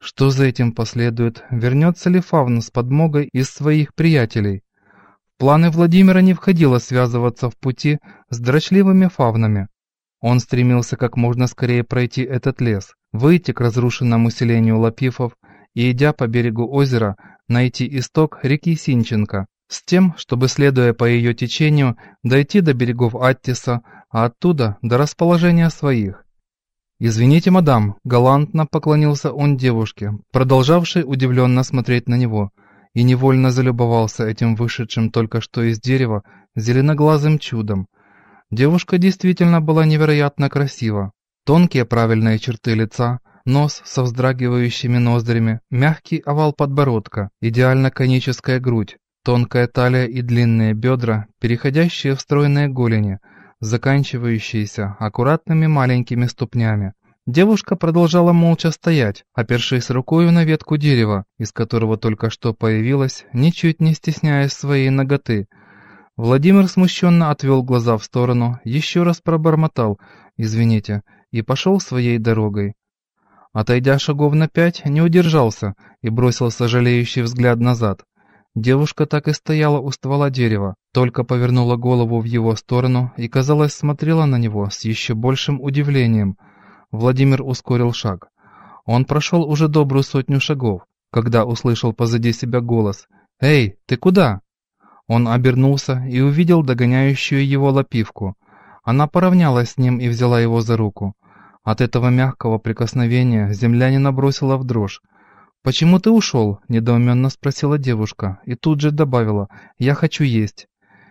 Что за этим последует? Вернется ли Фавн с подмогой из своих приятелей? В планы Владимира не входило связываться в пути с дрочливыми фавнами. Он стремился как можно скорее пройти этот лес, выйти к разрушенному селению Лапифов и, идя по берегу озера, найти исток реки Синченко, с тем, чтобы, следуя по ее течению, дойти до берегов Аттиса, а оттуда до расположения своих. «Извините, мадам», — галантно поклонился он девушке, продолжавшей удивленно смотреть на него, и невольно залюбовался этим вышедшим только что из дерева зеленоглазым чудом. Девушка действительно была невероятно красива. Тонкие правильные черты лица, нос со вздрагивающими ноздрями, мягкий овал подбородка, идеально коническая грудь, тонкая талия и длинные бедра, переходящие в стройные голени, заканчивающиеся аккуратными маленькими ступнями. Девушка продолжала молча стоять, опершись рукою на ветку дерева, из которого только что появилась, ничуть не стесняясь своей наготы. Владимир смущенно отвел глаза в сторону, еще раз пробормотал «извините» и пошел своей дорогой. Отойдя шагов на 5, не удержался и бросил сожалеющий взгляд назад. Девушка так и стояла у ствола дерева, только повернула голову в его сторону и, казалось, смотрела на него с еще большим удивлением. Владимир ускорил шаг. Он прошел уже добрую 100 шагов, когда услышал позади себя голос «Эй, ты куда?». Он обернулся и увидел догоняющую его Лапивку. Она поравнялась с ним и взяла его за руку. От этого мягкого прикосновения землянина бросила в дрожь. «Почему ты ушел?» – недоуменно спросила девушка и тут же добавила «Я хочу есть».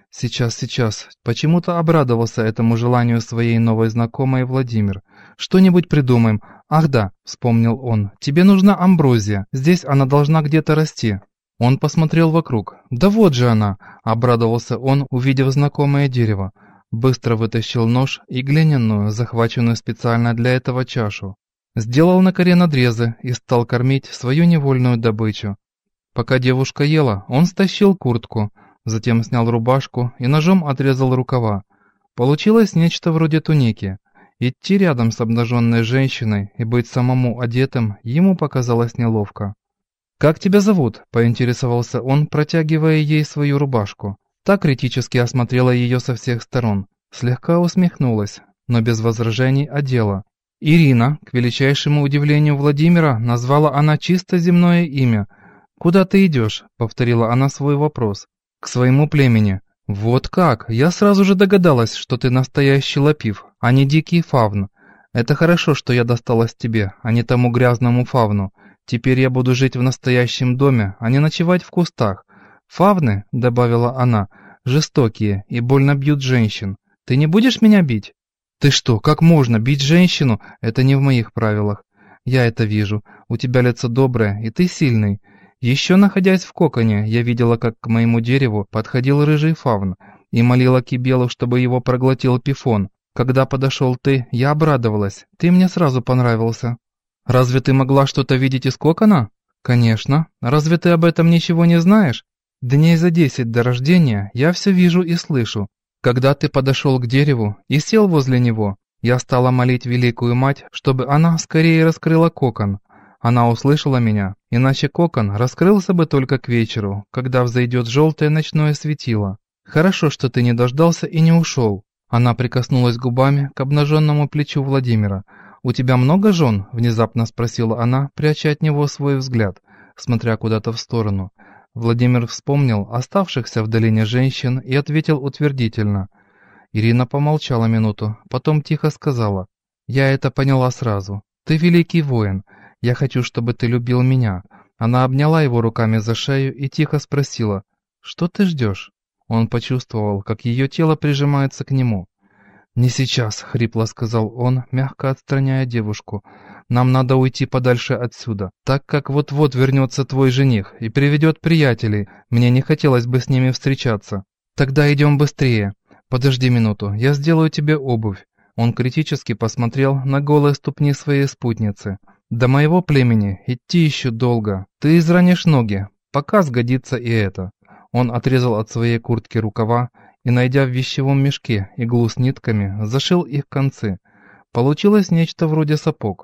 Сейчас. Почему-то обрадовался этому желанию своей новой знакомой Владимир. «Что-нибудь придумаем. Ах да», – вспомнил он, – «тебе нужна амброзия. Здесь она должна где-то расти». Он посмотрел вокруг. «Да вот же она!» – обрадовался он, увидев знакомое дерево. Быстро вытащил нож и глиняную, захваченную специально для этого чашу. Сделал на коре надрезы и стал кормить свою невольную добычу. Пока девушка ела, он стащил куртку, затем снял рубашку и ножом отрезал рукава. Получилось нечто вроде туники. Идти рядом с обнаженной женщиной и быть самому одетым ему показалось неловко. «Как тебя зовут?» – поинтересовался он, протягивая ей свою рубашку. Та критически осмотрела ее со всех сторон, слегка усмехнулась, но без возражений одела. «Ирина», к величайшему удивлению Владимира, назвала она чисто земное имя. «Куда ты идешь?» – повторила она свой вопрос. «К своему племени». «Вот как! Я сразу же догадалась, что ты настоящий Лапив, а не дикий фавн. Это хорошо, что я досталась тебе, а не тому грязному фавну. Теперь я буду жить в настоящем доме, а не ночевать в кустах. Фавны, — добавила она, — жестокие и больно бьют женщин. Ты не будешь меня бить?» «Ты что, как можно бить женщину? Это не в моих правилах. Я это вижу. У тебя лицо доброе, и ты сильный. Еще находясь в коконе, я видела, как к моему дереву подходил рыжий фавн и молила Кибелу, чтобы его проглотил Пифон. Когда подошел ты, я обрадовалась. Ты мне сразу понравился». «Разве ты могла что-то видеть из кокона?» «Конечно. Разве ты об этом ничего не знаешь? Дней за 10 до рождения я все вижу и слышу. Когда ты подошел к дереву и сел возле него, я стала молить Великую Мать, чтобы она скорее раскрыла кокон. Она услышала меня, иначе кокон раскрылся бы только к вечеру, когда взойдет желтое ночное светило. Хорошо, что ты не дождался и не ушел». Она прикоснулась губами к обнаженному плечу Владимира. «У тебя много жен?» – внезапно спросила она, пряча от него свой взгляд, смотря куда-то в сторону. Владимир вспомнил оставшихся в долине женщин и ответил утвердительно. Ирина помолчала минуту, потом тихо сказала: «Я это поняла сразу. Ты великий воин. Я хочу, чтобы ты любил меня». Она обняла его руками за шею и тихо спросила: «Что ты ждешь?» Он почувствовал, как ее тело прижимается к нему. «Не сейчас», — хрипло сказал он, мягко отстраняя девушку. «Нам надо уйти подальше отсюда, так как вот-вот вернется твой жених и приведет приятелей. Мне не хотелось бы с ними встречаться. Тогда идем быстрее. Подожди минуту, я сделаю тебе обувь». Он критически посмотрел на голые ступни своей спутницы. «До моего племени идти еще долго. Ты изранишь ноги. Пока сгодится и это». Он отрезал от своей куртки рукава и, найдя в вещевом мешке иглу с нитками, зашил их концы. Получилось нечто вроде сапог.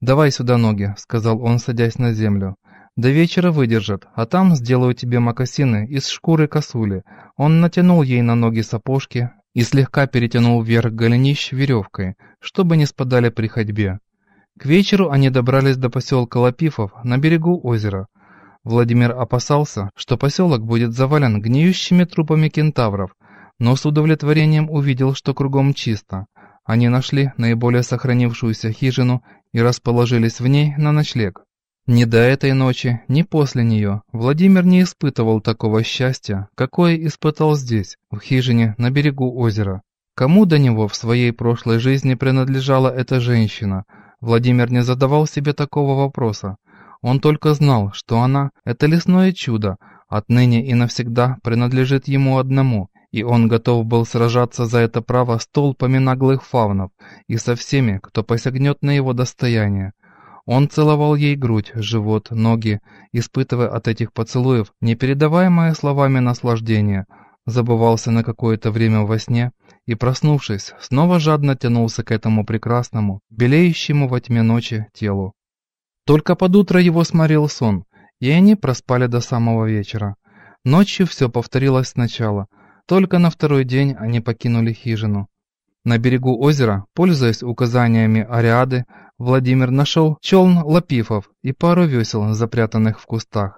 «Давай сюда ноги», — сказал он, садясь на землю. «До вечера выдержат, а там сделаю тебе мокасины из шкуры косули». Он натянул ей на ноги сапожки и слегка перетянул вверх голенищ веревкой, чтобы не спадали при ходьбе. К вечеру они добрались до поселка Лапифов на берегу озера. Владимир опасался, что поселок будет завален гниющими трупами кентавров, но с удовлетворением увидел, что кругом чисто. Они нашли наиболее сохранившуюся хижину и расположились в ней на ночлег. Ни до этой ночи, ни после нее Владимир не испытывал такого счастья, какое испытал здесь, в хижине на берегу озера. Кому до него в своей прошлой жизни принадлежала эта женщина? Владимир не задавал себе такого вопроса. Он только знал, что она – это лесное чудо, отныне и навсегда принадлежит ему одному, и он готов был сражаться за это право с толпами наглых фавнов и со всеми, кто посягнет на его достояние. Он целовал ей грудь, живот, ноги, испытывая от этих поцелуев непередаваемое словами наслаждение, забывался на какое-то время во сне и, проснувшись, снова жадно тянулся к этому прекрасному, белеющему во тьме ночи телу. Только под утро его сморил сон, и они проспали до самого вечера. Ночью все повторилось сначала, только на второй день они покинули хижину. На берегу озера, пользуясь указаниями Ариады, Владимир нашел челн Лапифов и пару весел, запрятанных в кустах.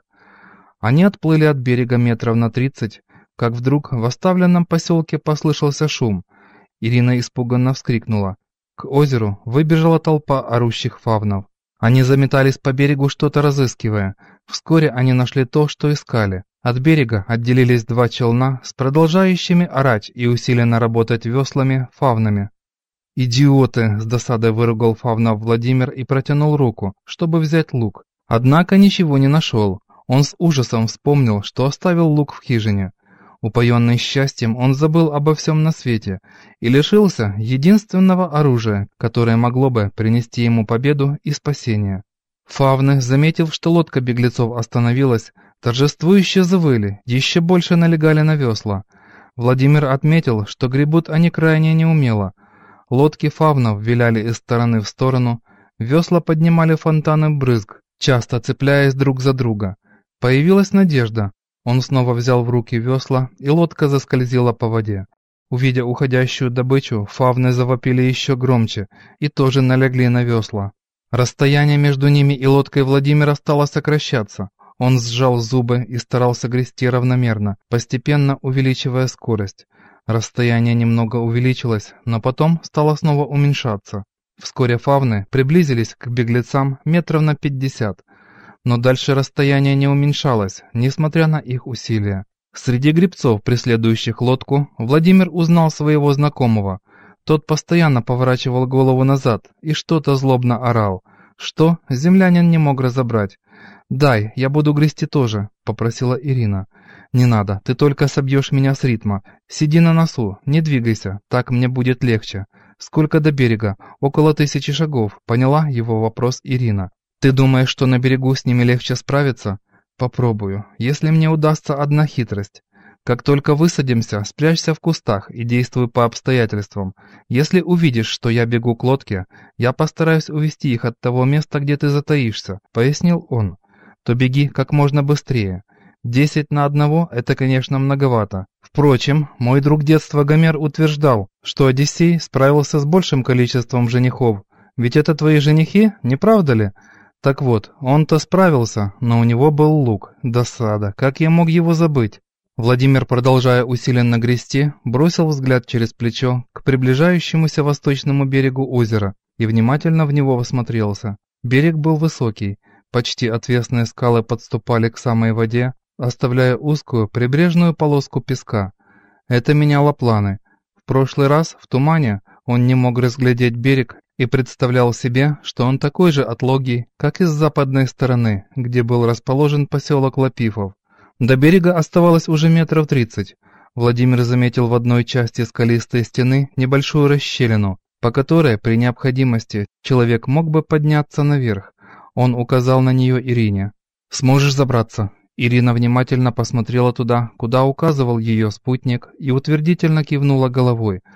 Они отплыли от берега метров на 30, как вдруг в оставленном поселке послышался шум. Ирина испуганно вскрикнула. К озеру выбежала толпа орущих фавнов. Они заметались по берегу, что-то разыскивая. Вскоре они нашли то, что искали. От берега отделились два челна с продолжающими орать и усиленно работать веслами фавнами. «Идиоты!» — с досадой выругал фавнов Владимир и протянул руку, чтобы взять лук. Однако ничего не нашел. Он с ужасом вспомнил, что оставил лук в хижине. Упоенный счастьем, он забыл обо всем на свете и лишился единственного оружия, которое могло бы принести ему победу и спасение. Фавны, заметив, что лодка беглецов остановилась, торжествующе завыли, еще больше налегали на весла. Владимир отметил, что гребут они крайне неумело. Лодки фавнов виляли из стороны в сторону, весла поднимали фонтаны брызг, часто цепляясь друг за друга. Появилась надежда. Он снова взял в руки весла, и лодка заскользила по воде. Увидя уходящую добычу, фавны завопили еще громче и тоже налегли на весла. Расстояние между ними и лодкой Владимира стало сокращаться. Он сжал зубы и старался грести равномерно, постепенно увеличивая скорость. Расстояние немного увеличилось, но потом стало снова уменьшаться. Вскоре фавны приблизились к беглецам метров на 50, но дальше расстояние не уменьшалось, несмотря на их усилия. Среди гребцов, преследующих лодку, Владимир узнал своего знакомого. Тот постоянно поворачивал голову назад и что-то злобно орал. Что, землянин не мог разобрать. «Дай, я буду грести тоже», — попросила Ирина. «Не надо, ты только собьешь меня с ритма. Сиди на носу, не двигайся, так мне будет легче. Сколько до берега? Около 1000 шагов», — поняла его вопрос Ирина. «Ты думаешь, что на берегу с ними легче справиться? Попробую, если мне удастся одна хитрость. Как только высадимся, спрячься в кустах и действуй по обстоятельствам. Если увидишь, что я бегу к лодке, я постараюсь увести их от того места, где ты затаишься», — пояснил он. «То беги как можно быстрее. 10 на 1 — это, конечно, многовато. Впрочем, мой друг детства Гомер утверждал, что Одиссей справился с большим количеством женихов. Ведь это твои женихи, не правда ли? Так вот, он-то справился, но у него был лук. Досада, как я мог его забыть?» Владимир, продолжая усиленно грести, бросил взгляд через плечо к приближающемуся восточному берегу озера и внимательно в него всмотрелся. Берег был высокий, почти отвесные скалы подступали к самой воде, оставляя узкую прибрежную полоску песка. Это меняло планы. В прошлый раз в тумане он не мог разглядеть берег и представлял себе, что он такой же отлогий, как и с западной стороны, где был расположен поселок Лапифов. До берега оставалось уже метров 30. Владимир заметил в одной части скалистой стены небольшую расщелину, по которой при необходимости человек мог бы подняться наверх. Он указал на нее Ирине. «Сможешь забраться?» Ирина внимательно посмотрела туда, куда указывал ее спутник, и утвердительно кивнула головой.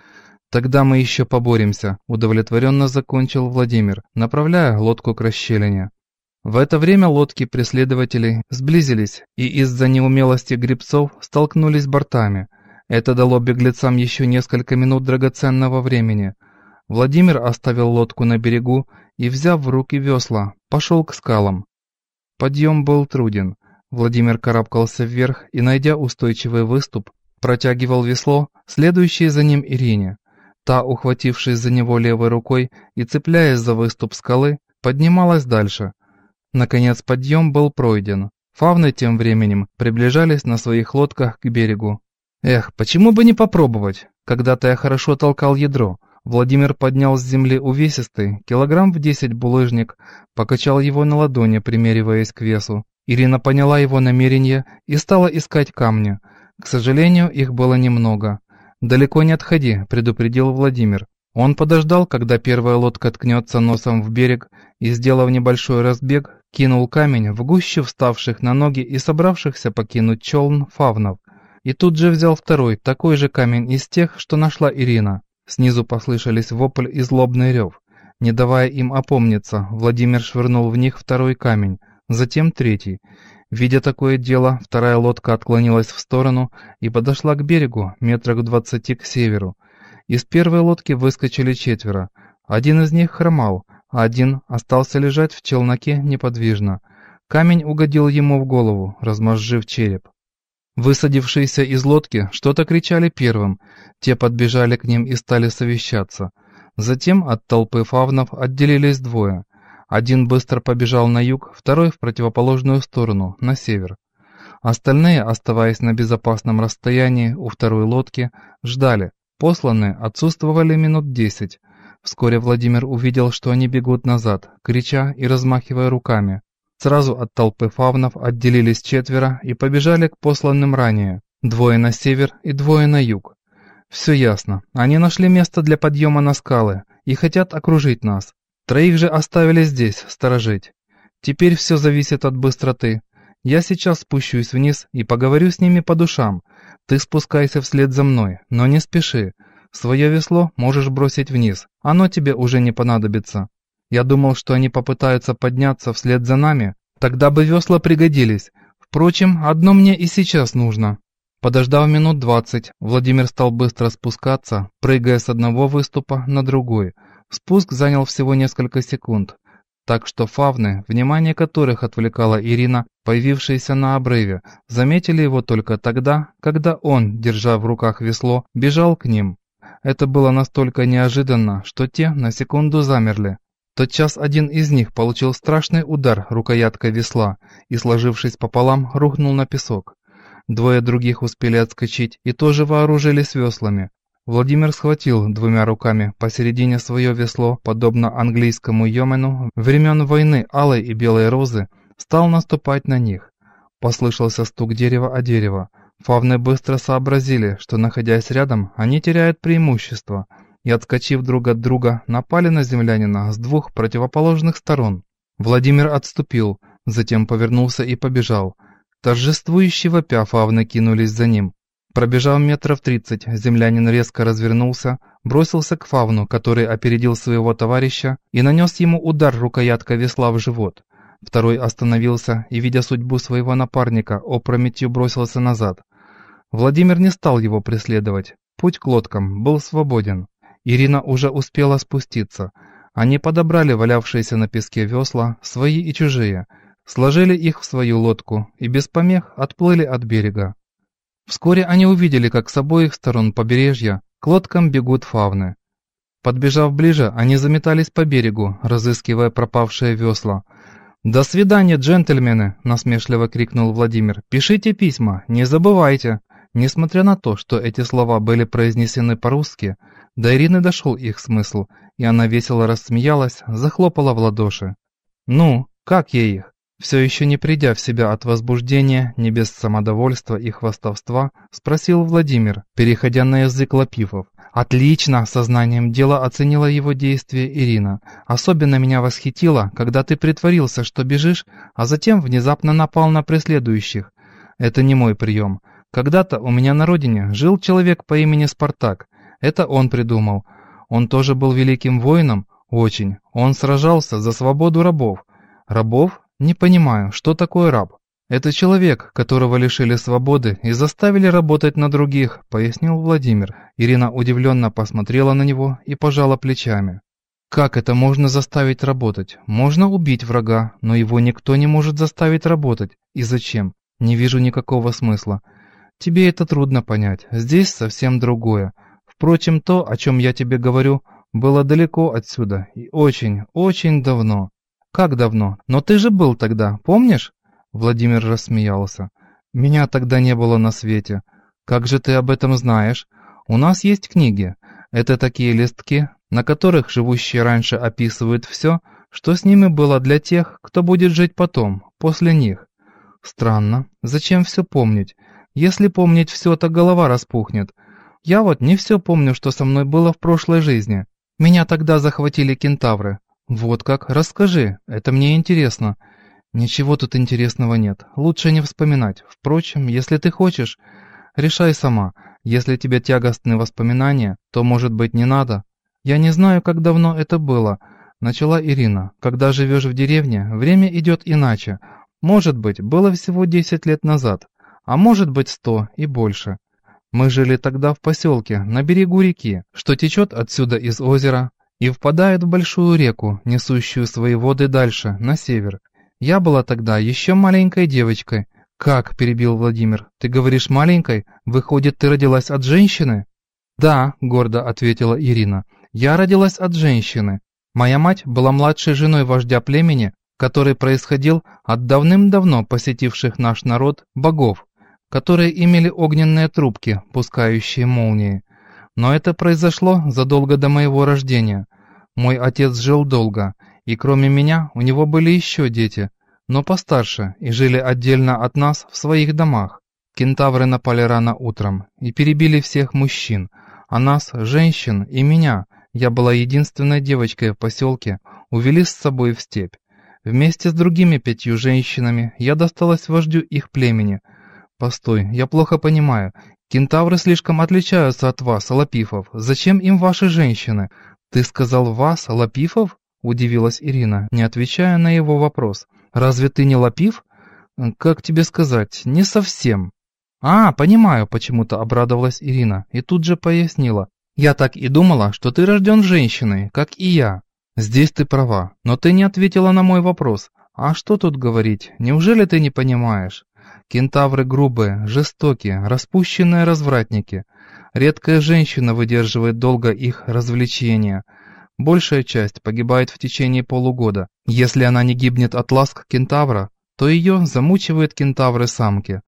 «Тогда мы еще поборемся», – удовлетворенно закончил Владимир, направляя лодку к расщелине. В это время лодки преследователей сблизились и из-за неумелости гребцов столкнулись бортами. Это дало беглецам еще несколько минут драгоценного времени. Владимир оставил лодку на берегу и, взяв в руки весла, пошел к скалам. Подъем был труден. Владимир карабкался вверх и, найдя устойчивый выступ, протягивал весло, следующее за ним Ирине. Та, ухватившись за него левой рукой и цепляясь за выступ скалы, поднималась дальше. Наконец подъем был пройден. Фавны тем временем приближались на своих лодках к берегу. «Эх, почему бы не попробовать? Когда-то я хорошо толкал ядро». Владимир поднял с земли увесистый, килограмм в 10 булыжник, покачал его на ладони, примериваясь к весу. Ирина поняла его намерение и стала искать камни. К сожалению, их было немного. «Далеко не отходи», – предупредил Владимир. Он подождал, когда первая лодка ткнется носом в берег, и, сделав небольшой разбег, кинул камень в гущу вставших на ноги и собравшихся покинуть челн фавнов. И тут же взял второй, такой же камень из тех, что нашла Ирина. Снизу послышались вопль и злобный рев. Не давая им опомниться, Владимир швырнул в них второй камень, затем третий. Видя такое дело, вторая лодка отклонилась в сторону и подошла к берегу метрах в 20 к северу. Из первой лодки выскочили 4. Один из них хромал, а один остался лежать в челноке неподвижно. Камень угодил ему в голову, размозжив череп. Высадившиеся из лодки что-то кричали первым, те подбежали к ним и стали совещаться. Затем от толпы фавнов отделились 2. Один быстро побежал на юг, второй в противоположную сторону, на север. Остальные, оставаясь на безопасном расстоянии у второй лодки, ждали. Посланные отсутствовали минут 10. Вскоре Владимир увидел, что они бегут назад, крича и размахивая руками. Сразу от толпы фавнов отделились 4 и побежали к посланным ранее. 2 на север и 2 на юг. Все ясно. Они нашли место для подъема на скалы и хотят окружить нас. 3 же оставили здесь, сторожить. Теперь все зависит от быстроты. Я сейчас спущусь вниз и поговорю с ними по душам. Ты спускайся вслед за мной, но не спеши. Свое весло можешь бросить вниз, оно тебе уже не понадобится. Я думал, что они попытаются подняться вслед за нами, тогда бы весла пригодились. Впрочем, одно мне и сейчас нужно». Подождав минут 20, Владимир стал быстро спускаться, прыгая с одного выступа на другой. Спуск занял всего несколько секунд, так что фавны, внимание которых отвлекала Ирина, появившаяся на обрыве, заметили его только тогда, когда он, держа в руках весло, бежал к ним. Это было настолько неожиданно, что те на секунду замерли. Тотчас один из них получил страшный удар рукояткой весла и, сложившись пополам, рухнул на песок. 2 других успели отскочить и тоже вооружились веслами. Владимир схватил 2 руками посередине свое весло, подобно английскому йемену времен войны Алой и Белой Розы, стал наступать на них. Послышался стук дерева о дерево. Фавны быстро сообразили, что, находясь рядом, они теряют преимущество, и, отскочив друг от друга, напали на землянина с 2 противоположных сторон. Владимир отступил, затем повернулся и побежал. Торжествующие вопя фавны кинулись за ним. Пробежав метров 30, землянин резко развернулся, бросился к фавну, который опередил своего товарища, и нанес ему удар рукояткой весла в живот. Второй остановился и, видя судьбу своего напарника, опрометью бросился назад. Владимир не стал его преследовать. Путь к лодкам был свободен. Ирина уже успела спуститься. Они подобрали валявшиеся на песке весла, свои и чужие, сложили их в свою лодку и без помех отплыли от берега. Вскоре они увидели, как с обоих сторон побережья к лодкам бегут фавны. Подбежав ближе, они заметались по берегу, разыскивая пропавшие весла. «До свидания, джентльмены!» – насмешливо крикнул Владимир. «Пишите письма, не забывайте!» Несмотря на то, что эти слова были произнесены по-русски, до Ирины дошел их смысл, и она весело рассмеялась, захлопала в ладоши. «Ну, как я их?» Все еще не придя в себя от возбуждения, не без самодовольства и хвастовства, спросил Владимир, переходя на язык лапифов. «Отлично!» – сознанием дела оценила его действие Ирина. «Особенно меня восхитило, когда ты притворился, что бежишь, а затем внезапно напал на преследующих. Это не мой прием. Когда-то у меня на родине жил человек по имени Спартак. Это он придумал. Он тоже был великим воином? Очень. Он сражался за свободу рабов. Рабов? Не понимаю, что такое раб? Это человек, которого лишили свободы и заставили работать на других, пояснил Владимир. Ирина удивленно посмотрела на него и пожала плечами. Как это можно заставить работать? Можно убить врага, но его никто не может заставить работать. И зачем? Не вижу никакого смысла. Тебе это трудно понять. Здесь совсем другое. Впрочем, то, о чем я тебе говорю, было далеко отсюда и очень, очень давно. Как давно? Но ты же был тогда, помнишь? Владимир рассмеялся. Меня тогда не было на свете. Как же ты об этом знаешь? У нас есть книги. Это такие листки, на которых живущие раньше описывают все, что с ними было для тех, кто будет жить потом, после них. Странно, зачем все помнить? Если помнить все, то голова распухнет. Я вот не все помню, что со мной было в прошлой жизни. Меня тогда захватили кентавры. Вот как, расскажи, это мне интересно. Ничего тут интересного нет, лучше не вспоминать. Впрочем, если ты хочешь, решай сама. Если тебе тягостны воспоминания, то, может быть, не надо. Я не знаю, как давно это было, начала Ирина. Когда живешь в деревне, время идет иначе. Может быть, было всего 10 лет назад, а может быть 100 и больше. Мы жили тогда в поселке, на берегу реки, что течет отсюда из озера и впадает в большую реку, несущую свои воды дальше, на север. Я была тогда еще маленькой девочкой. «Как?» – перебил Владимир. «Ты говоришь маленькой? Выходит, ты родилась от женщины?» «Да», – гордо ответила Ирина. «Я родилась от женщины. Моя мать была младшей женой вождя племени, который происходил от давным-давно посетивших наш народ богов, которые имели огненные трубки, пускающие молнии. Но это произошло задолго до моего рождения. Мой отец жил долго, и кроме меня у него были еще дети, но постарше, и жили отдельно от нас в своих домах. Кентавры напали рано утром и перебили всех мужчин, а нас, женщин и меня, я была единственной девочкой в поселке, увели с собой в степь. Вместе с другими 5 женщинами я досталась вождю их племени. Постой, я плохо понимаю. Кентавры слишком отличаются от вас, лапифов. Зачем им ваши женщины? Ты сказал вас, лапифов? Удивилась Ирина, не отвечая на его вопрос. Разве ты не лапиф? Как тебе сказать, не совсем. Понимаю, почему-то обрадовалась Ирина и тут же пояснила. Я так и думала, что ты рожден женщиной, как и я. Здесь ты права, но ты не ответила на мой вопрос. А что тут говорить, неужели ты не понимаешь? Кентавры грубые, жестокие, распущенные развратники. Редкая женщина выдерживает долго их развлечения. Большая часть погибает в течение полугода. Если она не гибнет от ласк кентавра, то ее замучивают кентавры-самки.